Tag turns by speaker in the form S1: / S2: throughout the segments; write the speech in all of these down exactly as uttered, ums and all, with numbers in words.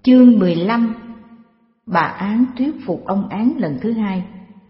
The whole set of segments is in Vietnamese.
S1: Chương mười lăm. Bà Án thuyết phục ông Án lần thứ hai.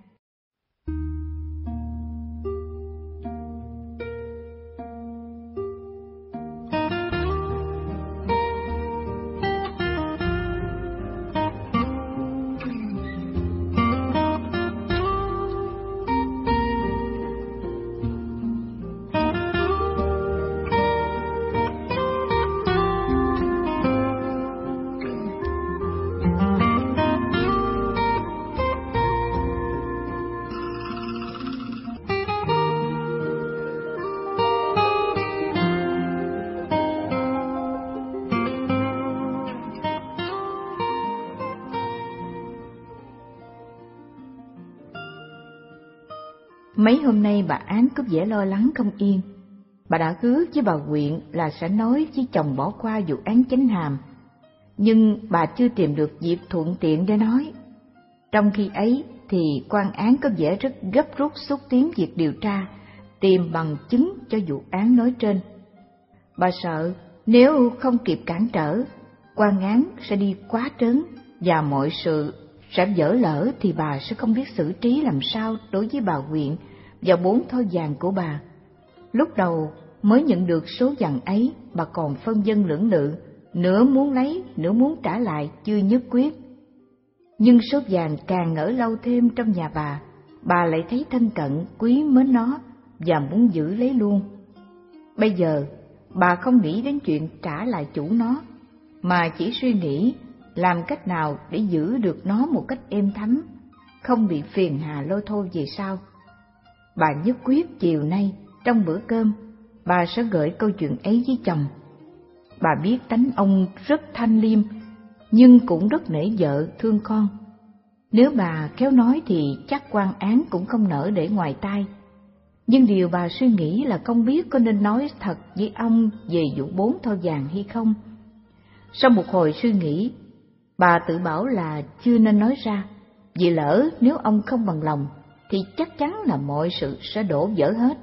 S1: Mấy hôm nay bà Án có vẻ lo lắng không yên. Bà đã hứa với bà Quyện là sẽ nói với chồng bỏ qua vụ án Chánh Hàm, nhưng bà chưa tìm được dịp thuận tiện để nói. Trong khi ấy thì quan án có vẻ rất gấp rút xúc tiến việc điều tra, tìm bằng chứng cho vụ án nói trên. Bà sợ nếu không kịp cản trở, quan án sẽ đi quá trớn và mọi sự sẽ vỡ lỡ thì bà sẽ không biết xử trí làm sao đối với bà Quyện và bốn thoi vàng của bà. Lúc đầu mới nhận được số vàng ấy, bà còn phân vân lưỡng lự, nửa muốn lấy, nửa muốn trả lại chưa nhất quyết. Nhưng số vàng càng ở lâu thêm trong nhà bà, bà lại thấy thân cận, quý mến nó và muốn giữ lấy luôn. Bây giờ, bà không nghĩ đến chuyện trả lại chủ nó, mà chỉ suy nghĩ làm cách nào để giữ được nó một cách êm thấm, không bị phiền hà lôi thôi về sau. Bà nhất quyết chiều nay, trong bữa cơm, bà sẽ gửi câu chuyện ấy với chồng. Bà biết tánh ông rất thanh liêm, nhưng cũng rất nể vợ, thương con. Nếu bà khéo nói thì chắc quan án cũng không nỡ để ngoài tai. Nhưng điều bà suy nghĩ là không biết có nên nói thật với ông về vụ bốn thoi vàng hay không. Sau một hồi suy nghĩ, bà tự bảo là chưa nên nói ra, vì lỡ nếu ông không bằng lòng thì chắc chắn là mọi sự sẽ đổ vỡ hết.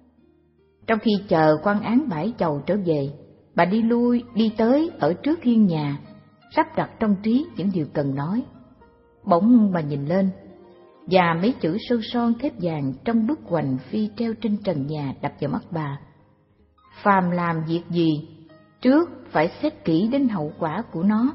S1: Trong khi chờ quan án bãi chầu trở về, bà đi lui đi tới ở trước hiên nhà, sắp đặt trong trí những điều cần nói. Bỗng bà nhìn lên, và mấy chữ sơn son thép vàng trong bức hoành phi treo trên trần nhà đập vào mắt bà. Phàm làm việc gì, trước phải xét kỹ đến hậu quả của nó.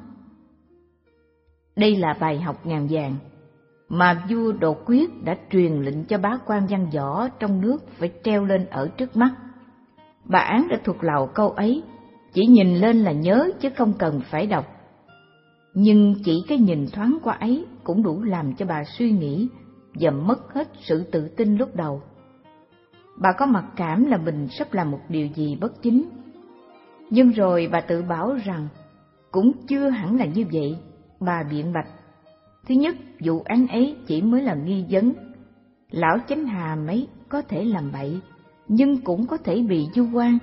S1: Đây là bài học ngàn vàng mà vua Đột Quyết đã truyền lệnh cho bá quan văn võ trong nước phải treo lên ở trước mắt. Bà Án đã thuộc lòng câu ấy, chỉ nhìn lên là nhớ chứ không cần phải đọc. Nhưng chỉ cái nhìn thoáng qua ấy cũng đủ làm cho bà suy nghĩ và mất hết sự tự tin lúc đầu. Bà có mặc cảm là mình sắp làm một điều gì bất chính. Nhưng rồi bà tự bảo rằng cũng chưa hẳn là như vậy. Bà biện bạch: thứ nhất, vụ án ấy chỉ mới là nghi vấn. Lão Chánh Hàm ấy có thể làm bậy, nhưng cũng có thể bị vu oan.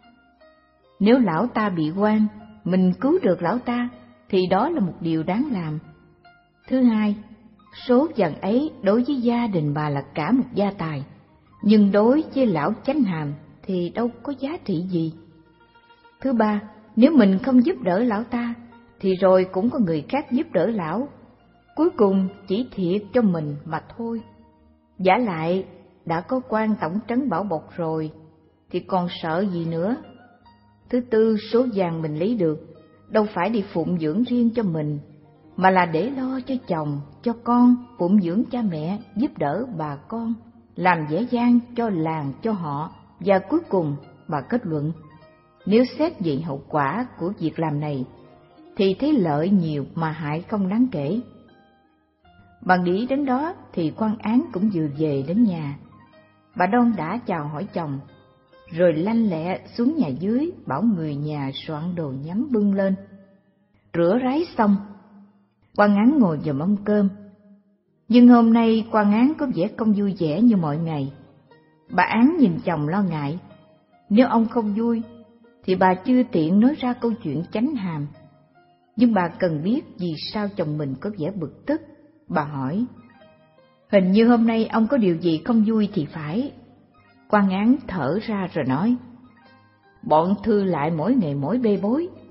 S1: Nếu lão ta bị oan, mình cứu được lão ta, thì đó là một điều đáng làm. Thứ hai, số vàng ấy đối với gia đình bà là cả một gia tài, nhưng đối với lão Chánh Hàm thì đâu có giá trị gì. Thứ ba, nếu mình không giúp đỡ lão ta, thì rồi cũng có người khác giúp đỡ lão, cuối cùng chỉ thiệt cho mình mà thôi. Vả lại, đã có quan tổng trấn bảo bọc rồi, thì còn sợ gì nữa. Thứ tư, số vàng mình lấy được đâu phải đi phụng dưỡng riêng cho mình, mà là để lo cho chồng, cho con, phụng dưỡng cha mẹ, giúp đỡ bà con, làm dễ dàng cho làng, cho họ. Và cuối cùng, bà kết luận, nếu xét về hậu quả của việc làm này, thì thấy lợi nhiều mà hại không đáng kể. Bà nghĩ đến đó thì quan án cũng vừa về đến nhà. Bà đon đã chào hỏi chồng, rồi lanh lẹ xuống nhà dưới bảo người nhà soạn đồ nhắm bưng lên. Rửa ráy xong, quan án ngồi vào mâm cơm. Nhưng hôm nay quan án có vẻ không vui vẻ như mọi ngày. Bà Án nhìn chồng lo ngại, nếu ông không vui thì bà chưa tiện nói ra câu chuyện Chánh Hàm. Nhưng bà cần biết vì sao chồng mình có vẻ bực tức. Bà hỏi: hình như hôm nay ông có điều gì không vui thì phải. Quan án thở ra rồi nói: bọn Thư lại mỗi ngày mỗi bê bối,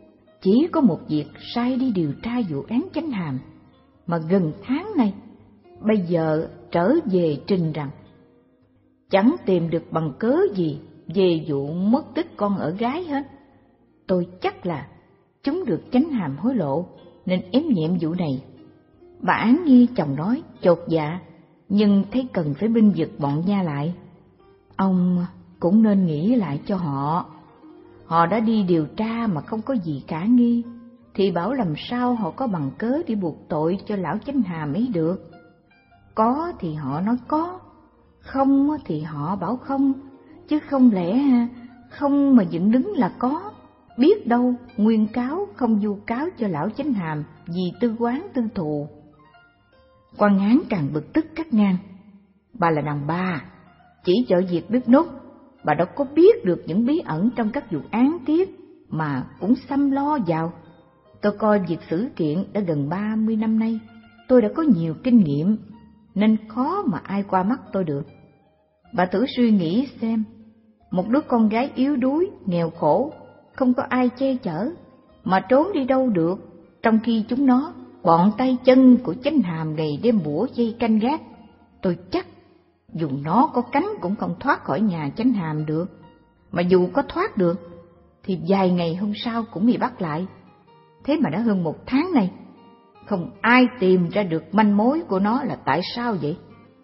S1: chỉ có một việc sai đi điều tra vụ án Chánh Hàm, mà gần tháng nay, bây giờ trở về trình rằng chẳng tìm được bằng cớ gì về vụ mất tích con ở gái hết. Tôi chắc là chúng được Chánh Hàm hối lộ nên ém nhẹm vụ này. Bà Án nghe chồng nói chột dạ, nhưng thấy cần phải binh vực bọn Nha lại. Ông cũng nên nghĩ lại cho họ. Họ đã đi điều tra mà không có gì khả nghi, thì bảo làm sao họ có bằng cớ để buộc tội cho lão Chánh Hàm ấy được. Có thì họ nói có, không thì họ bảo không, chứ không lẽ không mà dựng đứng là có. Biết đâu nguyên cáo không vu cáo cho lão Chánh Hàm vì tư quán tư thù. Quan án càng bực tức cắt ngang. Bà là đàn bà, chỉ cho việc bếp nút, bà đâu có biết được những bí ẩn trong các vụ án tiếp mà cũng xăm lo vào. Tôi coi việc xử kiện đã gần ba mươi năm nay, tôi đã có nhiều kinh nghiệm, nên khó mà ai qua mắt tôi được. Bà thử suy nghĩ xem, một đứa con gái yếu đuối, nghèo khổ, không có ai che chở, mà trốn đi đâu được, trong khi chúng nó, bọn tay chân của Chánh Hàm ngày đêm bủa dây canh gác. Tôi chắc dù nó có cánh cũng không thoát khỏi nhà Chánh Hàm được, mà dù có thoát được thì vài ngày hôm sau cũng bị bắt lại. Thế mà đã hơn một tháng nay, không ai tìm ra được manh mối của nó là tại sao vậy?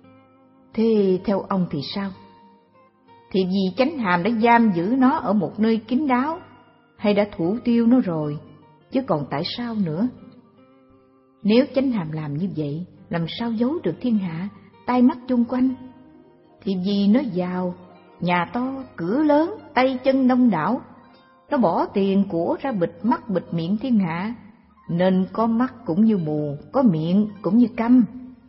S1: Thế theo ông thì sao? Thì vì Chánh Hàm đã giam giữ nó ở một nơi kín đáo, hay đã thủ tiêu nó rồi, chứ còn tại sao nữa? Nếu Chánh Hàm làm như vậy, làm sao giấu được thiên hạ, tai mắt chung quanh? Thì vì nó giàu, nhà to, cửa lớn, tay chân đông đảo, nó bỏ tiền của ra bịt mắt bịt miệng thiên hạ, nên có mắt cũng như mù, có miệng cũng như câm.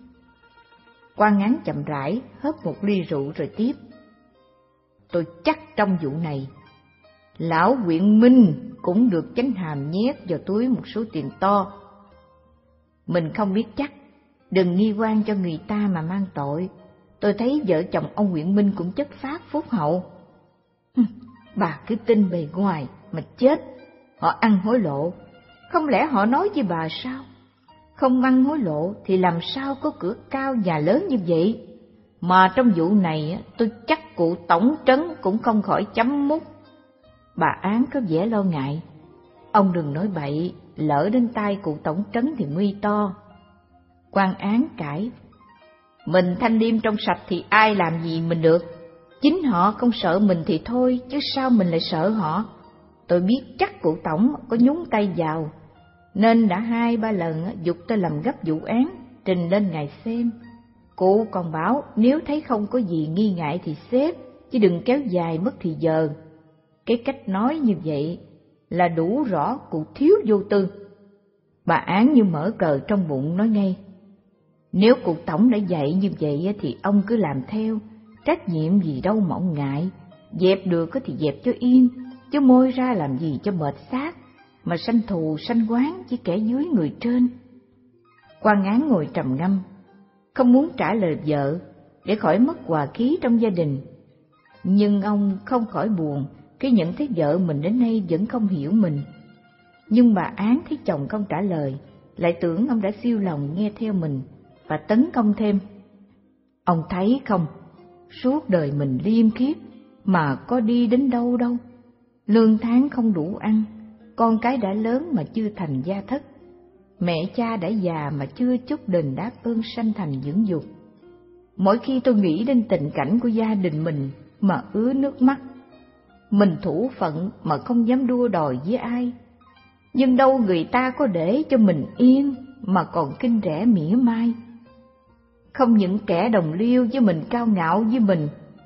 S1: Quan án chậm rãi hớp một ly rượu rồi tiếp. Tôi chắc trong vụ này, lão Quyện Minh cũng được Chánh Hàm nhét vào túi một số tiền to. Mình không biết chắc, đừng nghi oan cho người ta mà mang tội. Tôi thấy vợ chồng ông Quyện Minh cũng chất phác phúc hậu. Bà cứ tin bề ngoài mà chết. Họ ăn hối lộ, không lẽ họ nói với bà sao? Không ăn hối lộ thì làm sao có cửa cao nhà lớn như vậy? Mà trong vụ này tôi chắc cụ tổng trấn cũng không khỏi chấm mút. Bà Án có vẻ lo ngại. Ông đừng nói bậy, lỡ đến tai cụ tổng trấn thì nguy to. Quan án cãi. Mình thanh liêm trong sạch thì ai làm gì mình được? Chính họ không sợ mình thì thôi, chứ sao mình lại sợ họ? Tôi biết chắc cụ tổng có nhúng tay vào, nên đã hai ba lần giục tôi làm gấp vụ án, trình lên ngài xem. Cụ còn bảo nếu thấy không có gì nghi ngại thì xếp, chứ đừng kéo dài mất thì giờ. Cái cách nói như vậy là đủ rõ cụ thiếu vô tư. Bà Án như mở cờ trong bụng nói ngay. Nếu cụ tổng đã dạy như vậy thì ông cứ làm theo, trách nhiệm gì đâu mà ông ngại. Dẹp được thì dẹp cho yên, chứ môi ra làm gì cho mệt xác, mà sanh thù sanh oán chỉ kẻ dưới người trên. Quan án ngồi trầm ngâm, không muốn trả lời vợ để khỏi mất hòa khí trong gia đình. Nhưng ông không khỏi buồn khi nhận thấy vợ mình đến nay vẫn không hiểu mình. Nhưng bà Án thấy chồng không trả lời, lại tưởng ông đã siêu lòng nghe theo mình và tấn công thêm. Ông thấy không, suốt đời mình liêm khiết mà có đi đến đâu đâu. Lương tháng không đủ ăn, con cái đã lớn mà chưa thành gia thất, mẹ cha đã già mà chưa chút đền đáp ơn sanh thành dưỡng dục. Mỗi khi tôi nghĩ đến tình cảnh của gia đình mình mà ứa nước mắt. Mình thủ phận mà không dám đua đòi với ai, nhưng đâu người ta có để cho mình yên mà còn kinh rẻ mỉa mai. Không những kẻ đồng liêu với mình cao ngạo với mình,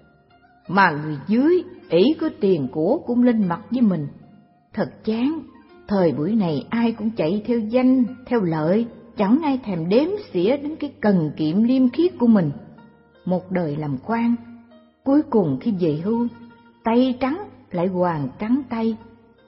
S1: mà người dưới ỷ có tiền của cũng lên mặt với mình. Thật chán, thời buổi này ai cũng chạy theo danh, theo lợi, chẳng ai thèm đếm xỉa đến cái cần kiệm liêm khiết của mình. Một đời làm quan, cuối cùng khi về hưu, tay trắng lại hoàn trắng tay.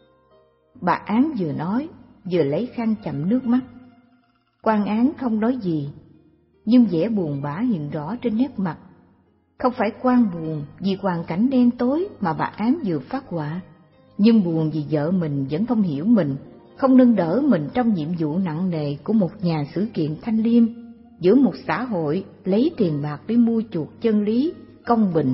S1: Bà Án vừa nói, vừa lấy khăn chậm nước mắt. Quan án không nói gì, nhưng vẻ buồn bã hiện rõ trên nét mặt. Không phải quan buồn vì hoàn cảnh đen tối mà bà Án vừa phát họa, nhưng buồn vì vợ mình vẫn không hiểu mình không nâng đỡ mình trong nhiệm vụ nặng nề của một nhà xử kiện thanh liêm giữa một xã hội lấy tiền bạc để mua chuộc chân lý, công bình.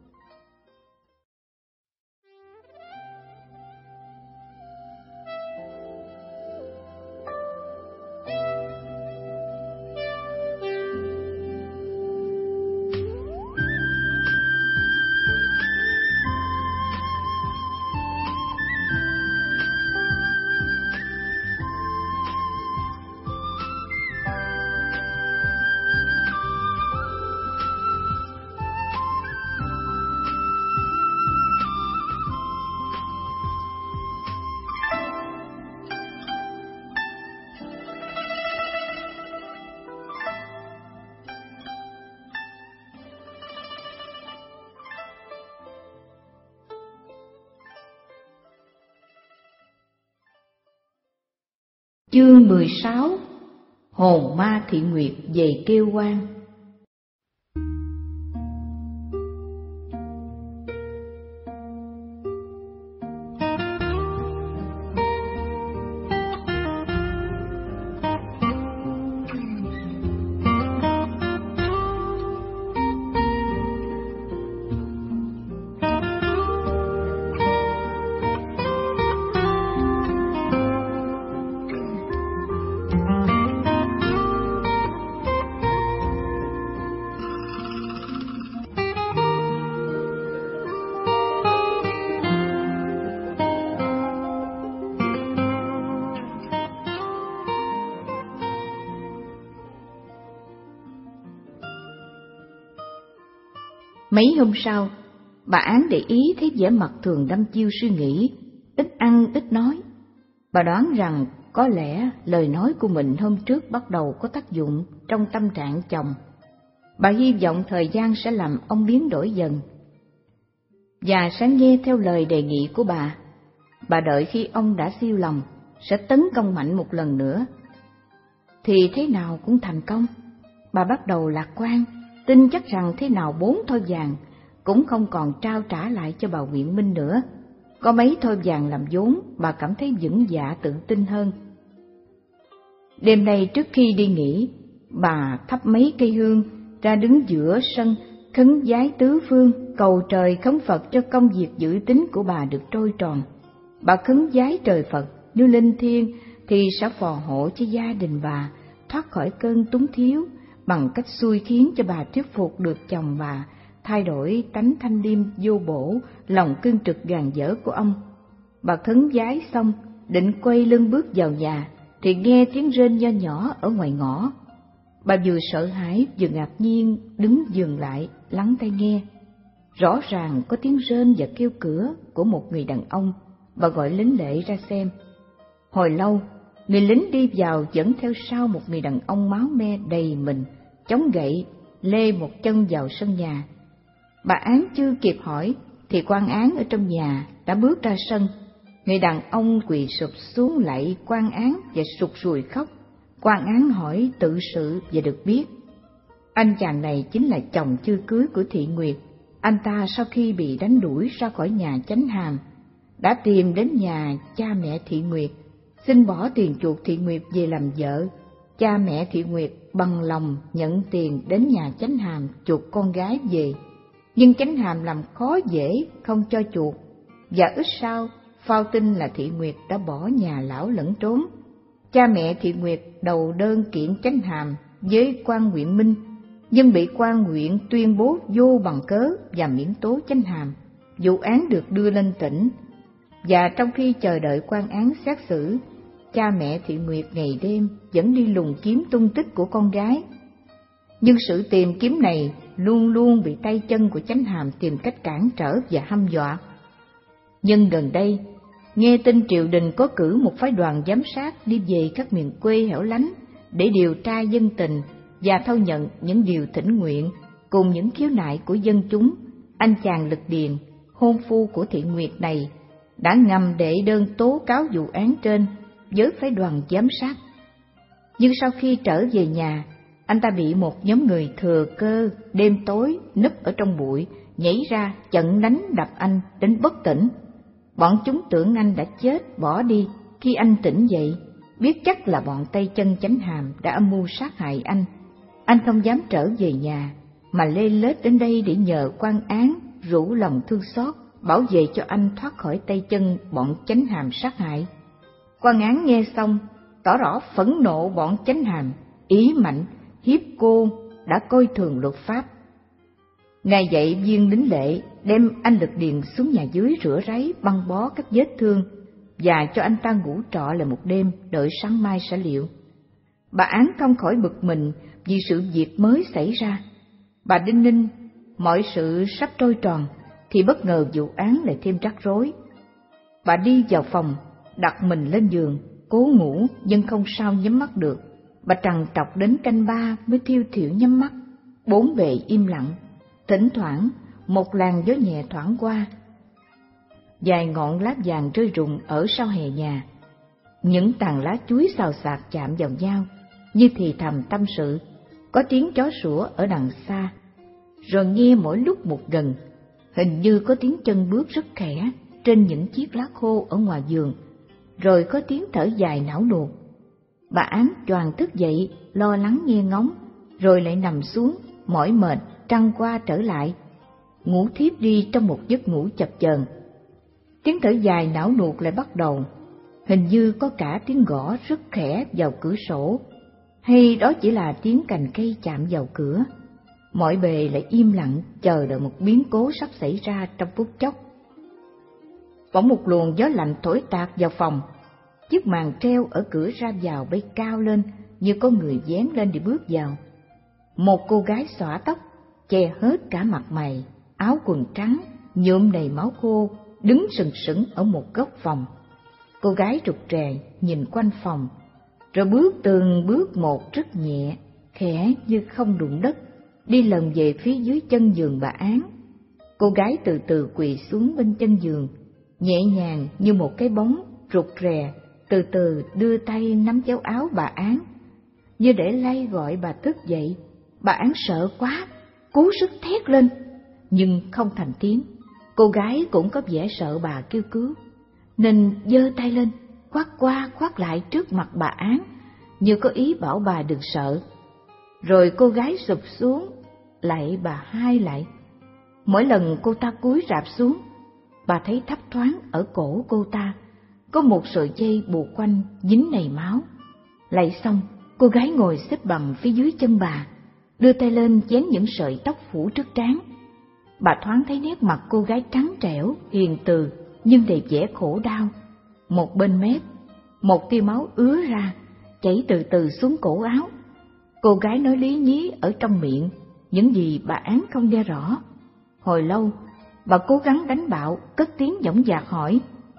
S1: Chương mười sáu. Hồn ma Thị Nguyệt về kêu oan. Mấy hôm sau, bà Án để ý thấy vẻ mặt thường đăm chiêu suy nghĩ, ít ăn ít nói. Bà đoán rằng có lẽ lời nói của mình hôm trước bắt đầu có tác dụng trong tâm trạng chồng. Bà hy vọng thời gian sẽ làm ông biến đổi dần, và sẽ nghe theo lời đề nghị của bà. Bà đợi khi ông đã siêu lòng, sẽ tấn công mạnh một lần nữa. Thì thế nào cũng thành công. Bà bắt đầu lạc quan, tin chắc rằng thế nào bốn thoi vàng cũng không còn trao trả lại cho bà Nguyện Minh nữa. Có mấy thoi vàng làm vốn, bà cảm thấy vững dạ tự tin hơn. Đêm nay trước khi đi nghỉ, bà thắp mấy cây hương ra đứng giữa sân, khấn vái tứ phương, cầu trời khấn Phật cho công việc giữ tín của bà được trôi tròn. Bà khấn vái trời Phật như linh thiêng thì sẽ phò hộ cho gia đình bà thoát khỏi cơn túng thiếu, bằng cách xui khiến cho bà thuyết phục được chồng bà thay đổi tánh thanh liêm vô bổ, lòng cương trực gàn dở của ông. Bà khấn vái xong, định quay lưng bước vào nhà, thì nghe tiếng rên nho nhỏ ở ngoài ngõ. Bà vừa sợ hãi vừa ngạc nhiên đứng dừng lại lắng tai nghe. Rõ ràng có tiếng rên và kêu cửa của một người đàn ông. Bà gọi lính lệ ra xem. Hồi lâu, người lính đi vào dẫn theo sau một người đàn ông máu me đầy mình, chống gậy, lê một chân vào sân nhà. Bà Án chưa kịp hỏi thì quan án ở trong nhà đã bước ra sân. Người đàn ông quỳ sụp xuống lạy quan án và sụt sùi khóc. Quan án hỏi tự sự và được biết anh chàng này chính là chồng chưa cưới của Thị Nguyệt. Anh ta sau khi bị đánh đuổi ra khỏi nhà Chánh Hàm đã tìm đến nhà cha mẹ Thị Nguyệt, xin bỏ tiền chuộc Thị Nguyệt về làm vợ. Cha mẹ Thị Nguyệt bằng lòng nhận tiền đến nhà Chánh Hàm chuộc con gái về, nhưng Chánh Hàm làm khó dễ không cho chuộc, và ít sau phao tin là Thị Nguyệt đã bỏ nhà lão lẫn trốn. Cha mẹ Thị Nguyệt đầu đơn kiện Chánh Hàm với quan huyện Minh, nhưng bị quan huyện tuyên bố vô bằng cớ và miễn tố Chánh Hàm. Vụ án được đưa lên tỉnh, và trong khi chờ đợi quan án xét xử, cha mẹ Thị Nguyệt ngày đêm vẫn đi lùng kiếm tung tích của con gái. Nhưng sự tìm kiếm này luôn luôn bị tay chân của Chánh Hàm tìm cách cản trở và hăm dọa. Nhưng gần đây, nghe tin triều đình có cử một phái đoàn giám sát đi về các miền quê hẻo lánh để điều tra dân tình và thâu nhận những điều thỉnh nguyện cùng những khiếu nại của dân chúng, anh chàng Lực Điền, hôn phu của Thị Nguyệt này, đã ngầm đệ đơn tố cáo vụ án trên với phái đoàn giám sát. Nhưng sau khi trở về nhà, anh ta bị một nhóm người thừa cơ đêm tối núp ở trong bụi nhảy ra chặn đánh đập anh đến bất tỉnh. Bọn chúng tưởng anh đã chết bỏ đi, Khi anh tỉnh dậy, biết chắc là bọn tay chân Chánh Hàm đã âm mưu sát hại anh, anh không dám trở về nhà, mà lê lết đến đây để nhờ quan án rủ lòng thương xót, bảo vệ cho anh thoát khỏi tay chân bọn Chánh Hàm sát hại. Quan án nghe xong, tỏ rõ phẫn nộ bọn Chánh Hàm, ý mạnh, hiếp cô, đã coi thường luật pháp. Ngài dạy viên lính lệ đem anh Lực Điền xuống nhà dưới rửa ráy, băng bó các vết thương, và cho anh ta ngủ trọ lại một đêm, đợi sáng mai sẽ liệu. Bà Án không khỏi bực mình vì sự việc mới xảy ra. Bà đinh ninh, mọi sự sắp trôi tròn, thì bất ngờ vụ án lại thêm rắc rối. Bà đi vào phòng, đặt mình lên giường, cố ngủ nhưng không sao nhắm mắt được. Bà trằn trọc đến canh ba mới thiêu thiểu nhắm mắt. Bốn bề im lặng, thỉnh thoảng một làn gió nhẹ thoảng qua. Vài ngọn lá vàng rơi rụng ở sau hè nhà, những tàn lá chuối xào xạc chạm vào nhau, như thì thầm tâm sự. Có tiếng chó sủa ở đằng xa, rồi nghe mỗi lúc một gần, hình như có tiếng chân bước rất khẽ trên những chiếc lá khô ở ngoài giường, rồi có tiếng thở dài não nuột. Bà Án choàng thức dậy, lo lắng nghe ngóng, rồi lại nằm xuống, mỏi mệt, trăng qua trở lại, ngủ thiếp đi trong một giấc ngủ chập chờn. Tiếng thở dài não nuột lại bắt đầu, hình như có cả tiếng gõ rất khẽ vào cửa sổ, hay đó chỉ là tiếng cành cây chạm vào cửa. Mọi bề lại im lặng chờ đợi một biến cố sắp xảy ra trong phút chốc. Bỗng một luồng gió lạnh thổi tạt vào phòng, chiếc màn treo ở cửa ra vào bay cao lên như có người vén lên để bước vào. Một cô gái xõa tóc, che hết cả mặt mày, áo quần trắng nhuộm đầy máu khô, đứng sừng sững ở một góc phòng. Cô gái rụt rè nhìn quanh phòng, rồi bước từng bước một rất nhẹ, khẽ như không đụng đất, đi lần về phía dưới chân giường bà Án. Cô gái từ từ quỳ xuống bên chân giường, nhẹ nhàng như một cái bóng, rụt rè, từ từ đưa tay nắm chéo áo bà Án, như để lay gọi bà thức dậy. Bà Án sợ quá, cố sức thét lên, nhưng không thành tiếng. Cô gái cũng có vẻ sợ bà kêu cứu, nên giơ tay lên, khoác qua khoác lại trước mặt bà Án, như có ý bảo bà đừng sợ. Rồi cô gái sụp xuống, lạy bà hai lại. Mỗi lần cô ta cúi rạp xuống, bà thấy thấp thoáng ở cổ cô ta có một sợi dây buộc quanh dính đầy máu. Lạy xong, cô gái ngồi xếp bằng phía dưới chân bà, đưa tay lên vén những sợi tóc phủ trước trán. Bà thoáng thấy nét mặt cô gái trắng trẻo, hiền từ nhưng đầy vẻ khổ đau. Một bên mép, một tia máu ứa ra, chảy từ từ xuống cổ áo. Cô gái nói lý nhí ở trong miệng những gì bà Án không nghe rõ. Hồi lâu, bà cố gắng đánh bạo, cất tiếng dõng dạc hỏi: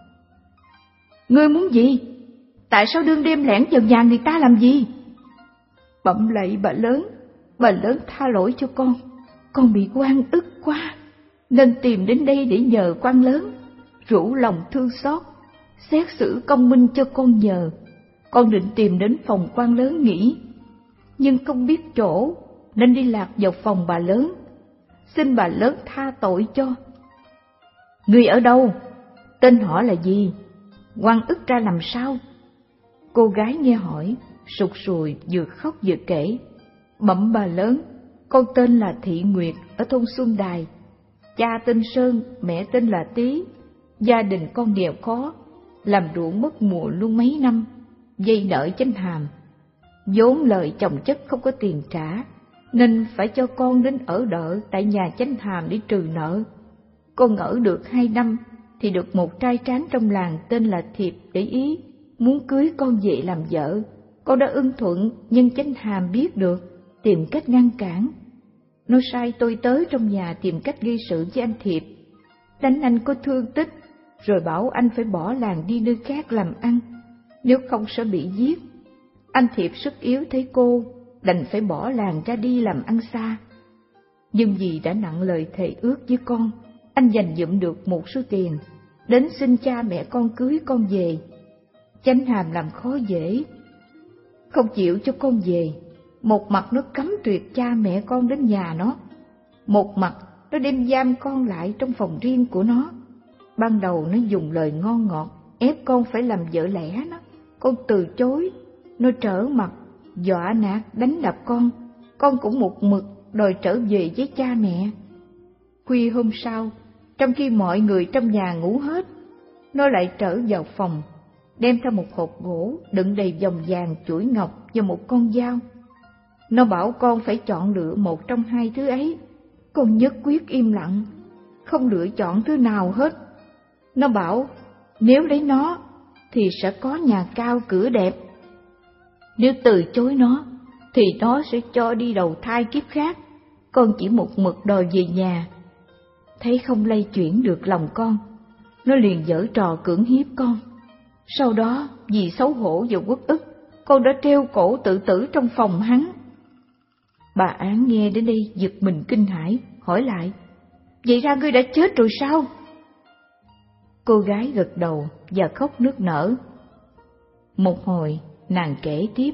S1: "Ngươi muốn gì? Tại sao đương đêm lẻn vào nhà người ta làm gì?" "Bẩm lạy bà lớn, bà lớn tha lỗi cho con. Con bị oan ức quá, nên tìm đến đây để nhờ quan lớn rủ lòng thương xót, xét xử công minh cho con nhờ. Con định tìm đến phòng quan lớn nghỉ, nhưng không biết chỗ nên đi lạc vào phòng bà lớn. Xin bà lớn tha tội cho." "Ngươi ở đâu? Tên họ là gì? Oan ức ra làm sao?" Cô gái nghe hỏi, sụt sùi vừa khóc vừa kể: "Bẩm bà lớn, con tên là Thị Nguyệt ở thôn Xuân Đài. Cha tên Sơn, mẹ tên là Tý. Gia đình con nghèo khó, làm ruộng mất mùa luôn mấy năm, vay nợ Chánh Hàm. Vốn lời chồng chất không có tiền trả, nên phải cho con đến ở đợ tại nhà Chánh Hàm để trừ nợ. Con ở được hai năm thì được một trai tráng trong làng tên là Thiệp để ý, muốn cưới con về làm vợ. Con đã ưng thuận, nhưng Chánh Hàm biết được, tìm cách ngăn cản. Nó sai tôi tới trong nhà tìm cách gây sự với anh Thiệp, đánh anh có thương tích, rồi bảo anh phải bỏ làng đi nơi khác làm ăn, nếu không sẽ bị giết. Anh Thiệp sức yếu thấy cô, đành phải bỏ làng ra đi làm ăn xa. Nhưng vì đã nặng lời thề ước với con, anh dành dụm được một số tiền, đến xin cha mẹ con cưới con về. Chánh Hàm làm khó dễ, không chịu cho con về. Một mặt nó cấm tuyệt cha mẹ con đến nhà nó, một mặt nó đem giam con lại trong phòng riêng của nó. Ban đầu nó dùng lời ngon ngọt ép con phải làm vợ lẽ nó. Con từ chối, nó trở mặt, dọa nạt, đánh đập con. Con cũng một mực đòi trở về với cha mẹ. Khuya hôm sau, trong khi mọi người trong nhà ngủ hết, nó lại trở vào phòng, đem theo một hộp gỗ đựng đầy vòng vàng, chuỗi ngọc và một con dao. Nó bảo con phải chọn lựa một trong hai thứ ấy. Con nhất quyết im lặng, không lựa chọn thứ nào hết. Nó bảo nếu lấy nó thì sẽ có nhà cao cửa đẹp, nếu từ chối nó thì nó sẽ cho đi đầu thai kiếp khác. Con chỉ một mực đòi về nhà. Thấy không lay chuyển được lòng con, nó liền giở trò cưỡng hiếp con. Sau đó vì xấu hổ và uất ức, con đã treo cổ tự tử trong phòng hắn. Bà Án nghe đến đây giật mình kinh hãi, hỏi lại: vậy ra ngươi đã chết rồi sao? Cô gái gật đầu và khóc nức nở. Một hồi nàng kể tiếp: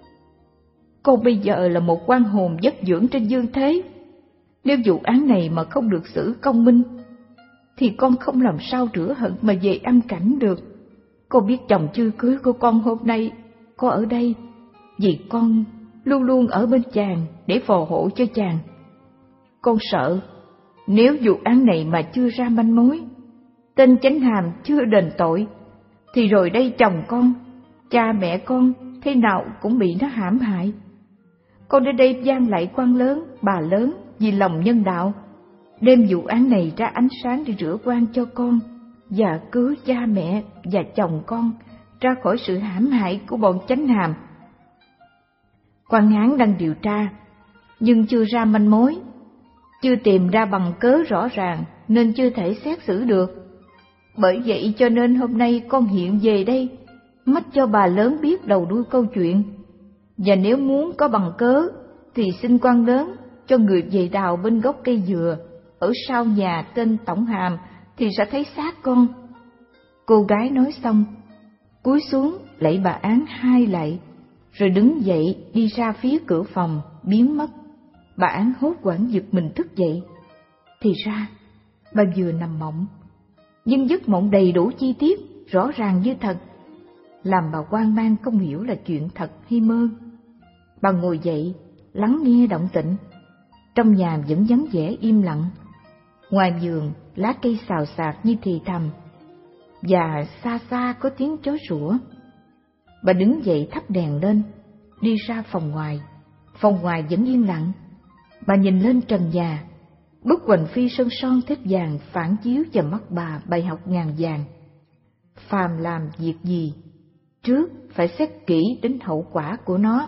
S1: con bây giờ là một oan hồn vất dưỡng trên dương thế. Nếu vụ án này mà không được xử công minh thì con không làm sao rửa hận mà về âm cảnh được. Con biết chồng chưa cưới của con hôm nay có ở đây, vì con luôn luôn ở bên chàng để phò hộ cho chàng. Con sợ nếu vụ án này mà chưa ra manh mối, tên Chánh Hàm chưa đền tội, thì rồi đây chồng con, cha mẹ con thế nào cũng bị nó hãm hại. Con đến đây van lạy quan lớn, bà lớn vì lòng nhân đạo, đem vụ án này ra ánh sáng để rửa oan cho con và cứu cha mẹ và chồng con ra khỏi sự hãm hại của bọn Chánh Hàm. Quan án đang điều tra nhưng chưa ra manh mối, chưa tìm ra bằng cớ rõ ràng nên chưa thể xét xử được. Bởi vậy cho nên hôm nay con hiện về đây, mách cho bà lớn biết đầu đuôi câu chuyện. Và nếu muốn có bằng cớ thì xin quan lớn cho người về đào bên gốc cây dừa ở sau nhà tên Tổng Hàm thì sẽ thấy xác con. Cô gái nói xong, cúi xuống lạy bà Án hai lạy, rồi đứng dậy đi ra phía cửa phòng, biến mất. Bà Án hốt hoảng giật mình thức dậy. Thì ra, bà vừa nằm mộng, nhưng giấc mộng đầy đủ chi tiết, rõ ràng như thật, làm bà hoang mang không hiểu là chuyện thật hay mơ. Bà ngồi dậy, lắng nghe động tĩnh. Trong nhà vẫn vắng vẻ im lặng. Ngoài vườn, lá cây xào xạc như thì thầm, và xa xa có tiếng chó sủa. Bà đứng dậy thắp đèn lên, đi ra phòng ngoài. Phòng ngoài vẫn yên lặng. Bà nhìn lên trần nhà, bức hoành phi sơn son thép vàng phản chiếu vào mắt bà bài học ngàn vàng. Phàm làm việc gì, trước phải xét kỹ đến hậu quả của nó.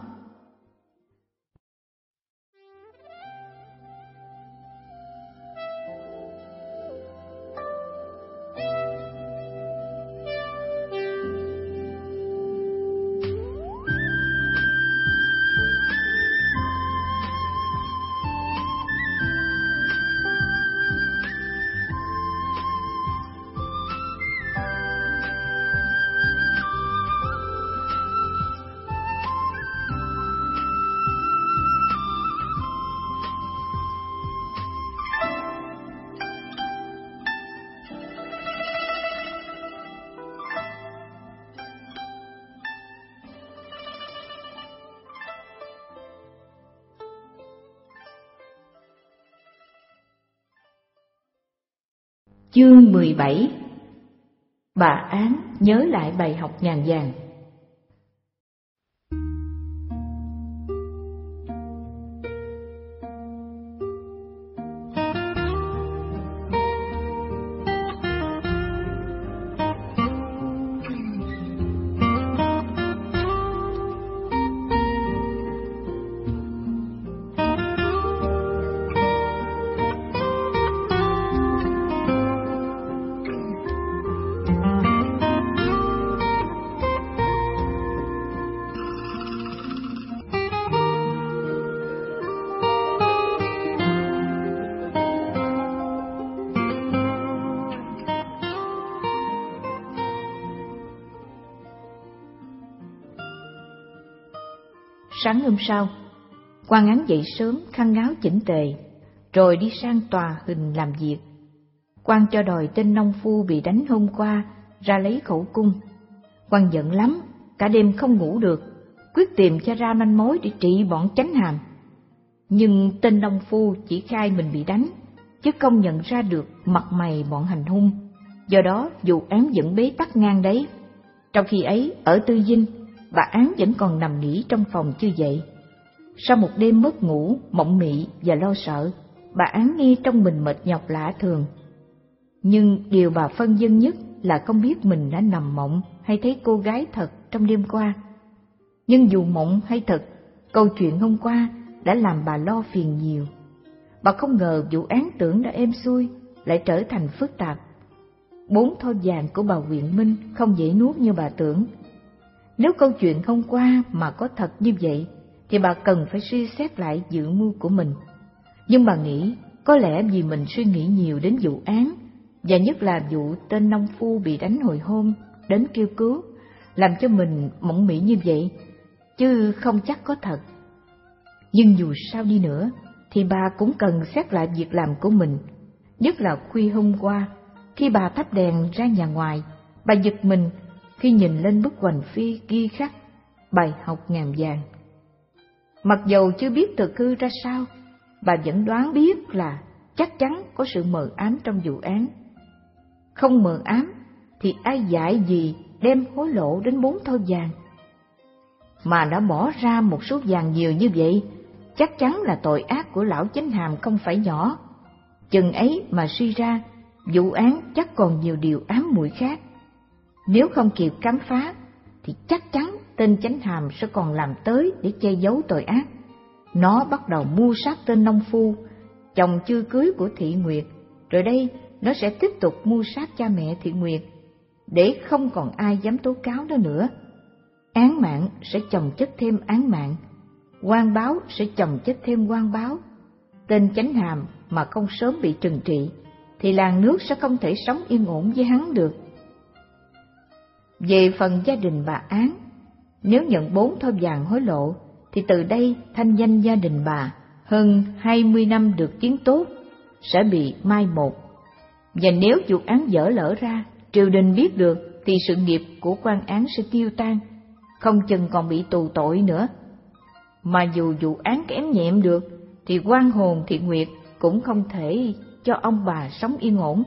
S1: Chương mười bảy. Bà Án nhớ lại bài học ngàn vàng. Sáng hôm sau, quan án dậy sớm, khăn áo chỉnh tề, rồi đi sang tòa hình làm việc. Quan cho đòi tên nông phu bị đánh hôm qua ra lấy khẩu cung. Quan giận lắm, cả đêm không ngủ được, quyết tìm cho ra manh mối để trị bọn Chánh Hàm. Nhưng tên nông phu chỉ khai mình bị đánh, chứ không nhận ra được mặt mày bọn hành hung. Do đó vụ án vẫn bế tắc ngang đấy. Trong khi ấy, ở Tư Dinh, bà Án vẫn còn nằm nghỉ trong phòng chưa dậy. Sau một đêm mất ngủ, mộng mị và lo sợ, bà Án nghe trong mình mệt nhọc lạ thường. Nhưng điều bà phân vân nhất là không biết mình đã nằm mộng hay thấy cô gái thật trong đêm qua. Nhưng dù mộng hay thật, câu chuyện hôm qua đã làm bà lo phiền nhiều. Bà không ngờ vụ án tưởng đã êm xuôi lại trở thành phức tạp. Bốn thoi vàng của bà Huyện Minh không dễ nuốt như bà tưởng. Nếu câu chuyện hôm qua mà có thật như vậy, thì bà cần phải suy xét lại dự mưu của mình. Nhưng bà nghĩ có lẽ vì mình suy nghĩ nhiều đến vụ án, và nhất là vụ tên nông phu bị đánh hồi hôm đến kêu cứu, làm cho mình mộng mị như vậy, chứ không chắc có thật. Nhưng dù sao đi nữa, thì bà cũng cần xét lại việc làm của mình. Nhất là khuya hôm qua, khi bà thắp đèn ra nhà ngoài, bà giật mình khi nhìn lên bức hoành phi ghi khắc bài học ngàn vàng. Mặc dầu chưa biết thực hư ra sao, bà vẫn đoán biết là chắc chắn có sự mờ ám trong vụ án. Không mờ ám thì ai dạy gì đem hối lộ đến bốn thoi vàng. Mà đã bỏ ra một số vàng nhiều như vậy, chắc chắn là tội ác của lão Chánh Hàm không phải nhỏ. Chừng ấy mà suy ra, vụ án chắc còn nhiều điều ám muội khác. Nếu không kịp khám phá, thì chắc chắn tên Chánh Hàm sẽ còn làm tới để che giấu tội ác. Nó bắt đầu mưu sát tên nông phu, chồng chưa cưới của Thị Nguyệt, rồi đây nó sẽ tiếp tục mưu sát cha mẹ Thị Nguyệt, để không còn ai dám tố cáo nó nữa. Án mạng sẽ chồng chất thêm án mạng, oan báo sẽ chồng chất thêm oan báo. Tên Chánh Hàm mà không sớm bị trừng trị, thì làng nước sẽ không thể sống yên ổn với hắn được. Về phần gia đình bà Án, nếu nhận bốn thoi vàng hối lộ, thì từ đây thanh danh gia đình bà hơn hai mươi năm được tiếng tốt sẽ bị mai một. Và nếu vụ án dở lỡ ra, triều đình biết được, thì sự nghiệp của quan án sẽ tiêu tan, không chừng còn bị tù tội nữa. Mà dù vụ án kém nhẹm được, thì oan hồn Thị Nguyệt cũng không thể cho ông bà sống yên ổn.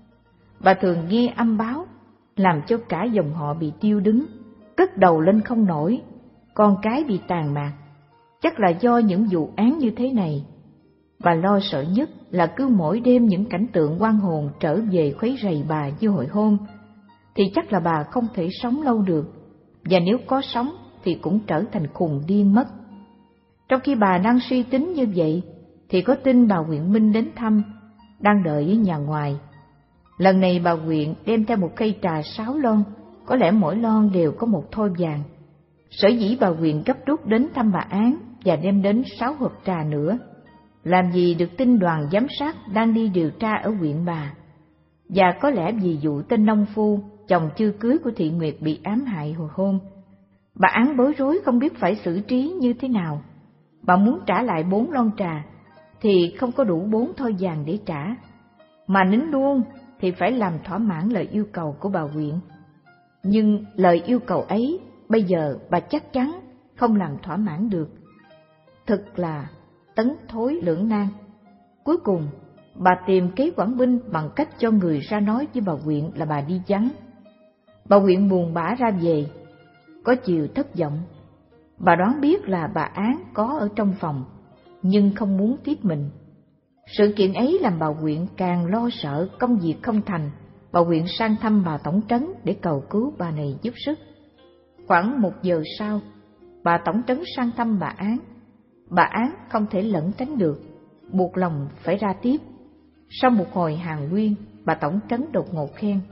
S1: Bà thường nghe âm báo, làm cho cả dòng họ bị tiêu đứng, cất đầu lên không nổi, con cái bị tàn mạc. Chắc là do những vụ án như thế này. Bà lo sợ nhất là cứ mỗi đêm những cảnh tượng oan hồn trở về khuấy rầy bà như hồi hôm, thì chắc là bà không thể sống lâu được, và nếu có sống thì cũng trở thành khùng điên mất. Trong khi bà đang suy tính như vậy, thì có tin bà Huyện Minh đến thăm, đang đợi ở nhà ngoài. Lần này bà Huyện đem theo một cây trà sáu lon, có lẽ mỗi lon đều có một thoi vàng. Sở dĩ bà Huyện gấp rút đến thăm bà Án và đem đến sáu hộp trà nữa, làm gì được tin đoàn giám sát đang đi điều tra ở huyện bà. Và có lẽ vì vụ tên nông phu, chồng chưa cưới của Thị Nguyệt bị ám hại hồi hôm, bà Án bối rối không biết phải xử trí như thế nào. Bà muốn trả lại bốn lon trà, thì không có đủ bốn thoi vàng để trả, mà nín luôn thì phải làm thỏa mãn lời yêu cầu của bà Huyện. Nhưng lời yêu cầu ấy bây giờ bà chắc chắn không làm thỏa mãn được. Thật là tấn thối lưỡng nan. Cuối cùng bà tìm kế quản binh bằng cách cho người ra nói với bà Huyện là bà đi vắng. Bà Huyện buồn bã ra về, có chiều thất vọng. Bà đoán biết là bà Án có ở trong phòng, nhưng không muốn tiếp mình. Sự kiện ấy làm bà Huyện càng lo sợ công việc không thành. Bà Huyện sang thăm bà tổng trấn để cầu cứu bà này giúp sức. Khoảng một giờ sau, bà tổng trấn sang thăm bà Án. Bà Án không thể lẩn tránh được, buộc lòng phải ra tiếp. Sau một hồi hàn huyên, bà tổng trấn đột ngột khen: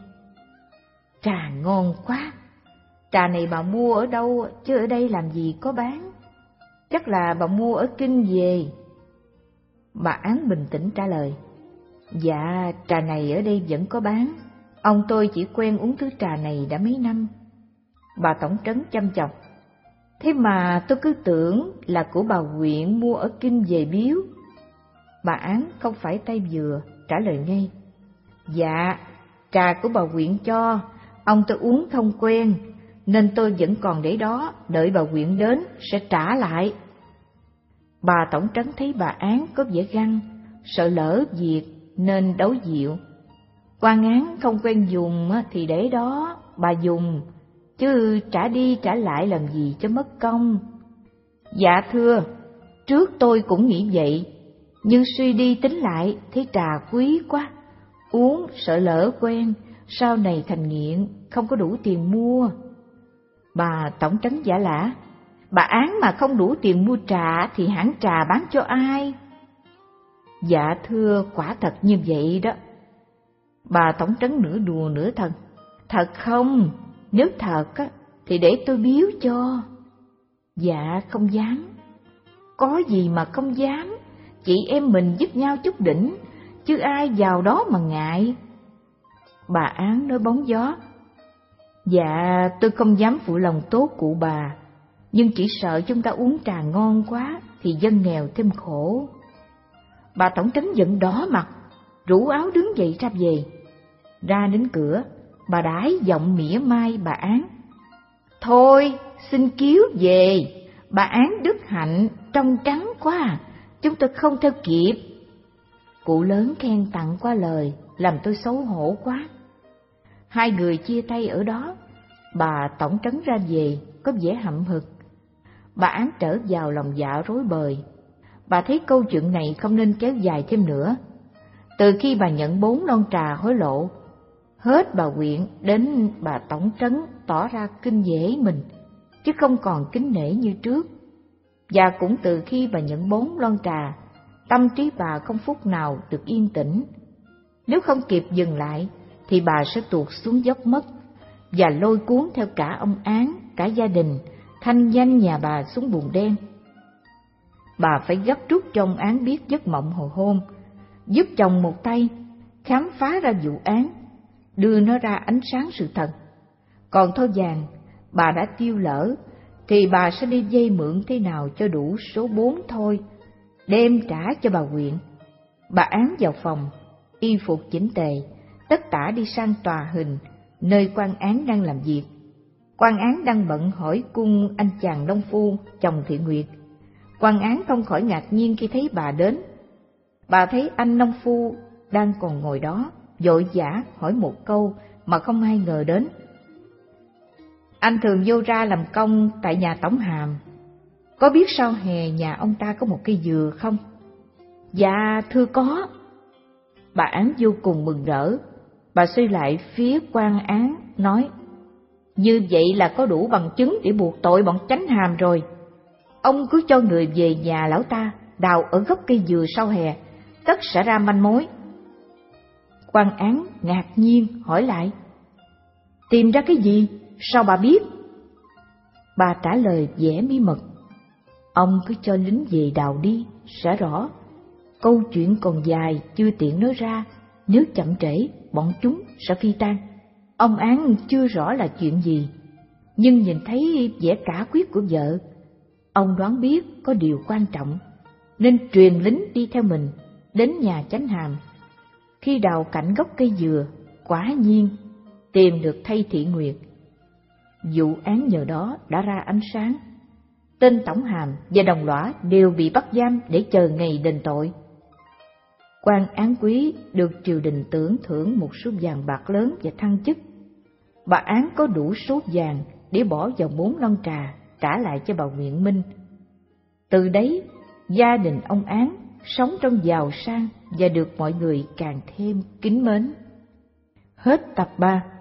S1: "Trà ngon quá! Trà này bà mua ở đâu chứ ở đây làm gì có bán? Chắc là bà mua ở Kinh về." Bà Án bình tĩnh trả lời: "Dạ, trà này ở đây vẫn có bán. Ông tôi chỉ quen uống thứ trà này đã mấy năm." Bà tổng trấn chăm chọc: "Thế mà tôi cứ tưởng là của bà Huyện mua ở Kinh về biếu." Bà Án không phải tay vừa, trả lời ngay: "Dạ, trà của bà Huyện cho, Ông tôi uống không quen, nên tôi vẫn còn để đó, đợi bà huyện đến sẽ trả lại. Bà tổng trấn thấy bà Án có vẻ găng, sợ lỡ việc nên đấu dịu. Quan Án không quen dùng thì để đó, bà dùng, chứ trả đi trả lại làm gì cho mất công. Dạ thưa, trước tôi cũng nghĩ vậy, nhưng suy đi tính lại thấy trà quý quá, uống sợ lỡ quen, sau này thành nghiện, không có đủ tiền mua. Bà tổng trấn giả lả, bà Án mà không đủ tiền mua trà thì hãng trà bán cho ai? Dạ thưa, quả thật như vậy đó. Bà tổng trấn nửa đùa nửa thật, thật không? Nếu thật á, thì để tôi biếu cho. Dạ không dám. Có gì mà không dám, chị em mình giúp nhau chút đỉnh, chứ ai vào đó mà ngại. Bà Án nói bóng gió. Dạ tôi không dám phụ lòng tốt cụ bà, nhưng chỉ sợ chúng ta uống trà ngon quá thì dân nghèo thêm khổ. Bà tổng trấn giận đỏ mặt, rủ áo đứng dậy ra về. Ra đến cửa, bà đãi giọng mỉa mai bà Án. Thôi, xin cứu về, bà Án đức hạnh, trông trắng quá, chúng tôi không theo kịp. Cụ lớn khen tặng qua lời, làm tôi xấu hổ quá. Hai người chia tay ở đó, bà tổng trấn ra về, có vẻ hậm hực. Bà Án trở vào lòng dạ rối bời. Bà thấy câu chuyện này không nên kéo dài thêm nữa. Từ khi bà nhận bốn lon trà hối lộ, hết bà huyện đến bà tổng trấn tỏ ra kinh dễ mình, chứ không còn kính nể như trước. Và cũng từ khi bà nhận bốn lon trà, tâm trí bà không phút nào được yên tĩnh. Nếu không kịp dừng lại, thì bà sẽ tuột xuống dốc mất, và lôi cuốn theo cả ông Án, cả gia đình, thanh danh nhà bà xuống bùn đen. Bà phải gấp rút cho ông Án biết giấc mộng hồi hôm, giúp chồng một tay khám phá ra vụ án, đưa nó ra ánh sáng sự thật. Còn Thôi Vàng, bà đã tiêu lỡ, thì bà sẽ đi vay mượn thế nào cho đủ số bốn thôi, đem trả cho bà huyện. Bà Án vào phòng, y phục chỉnh tề, tất tả đi sang tòa hình, nơi quan án đang làm việc. Quan án đang bận hỏi cung anh chàng nông phu, chồng Thị Nguyệt. Quan án không khỏi ngạc nhiên khi thấy bà đến. Bà thấy anh nông phu đang còn ngồi đó, vội vã hỏi một câu mà không ai ngờ đến. Anh thường vô ra làm công tại nhà tổng hàm, có biết sau hè nhà ông ta có một cây dừa không? Dạ thưa có. Bà Án vô cùng mừng rỡ. Bà xoay lại phía quan án nói, như vậy là có đủ bằng chứng để buộc tội bọn chánh hàm rồi. Ông cứ cho người về nhà lão ta đào ở gốc cây dừa sau hè, tất sẽ ra manh mối. Quan án ngạc nhiên hỏi lại, tìm ra cái gì, sao bà biết? Bà trả lời vẻ bí mật, ông cứ cho lính về đào đi, sẽ rõ. Câu chuyện còn dài chưa tiện nói ra, nếu chậm trễ bọn chúng sẽ phi tan. Ông Án chưa rõ là chuyện gì, nhưng nhìn thấy vẻ cả quyết của vợ, ông đoán biết có điều quan trọng, nên truyền lính đi theo mình đến nhà chánh hàm. Khi đào cạnh gốc cây dừa, quả nhiên tìm được thây Thị Nguyệt. Vụ án nhờ đó đã ra ánh sáng. Tên tổng hàm và đồng lõa đều bị bắt giam để chờ ngày đền tội. Quan án quý được triều đình tưởng thưởng một số vàng bạc lớn và thăng chức. Bà Án có đủ số vàng để bỏ vào bốn lon trà trả lại cho bà huyện Minh. Từ đấy, gia đình ông Án sống trong giàu sang và được mọi người càng thêm kính mến. Hết tập ba.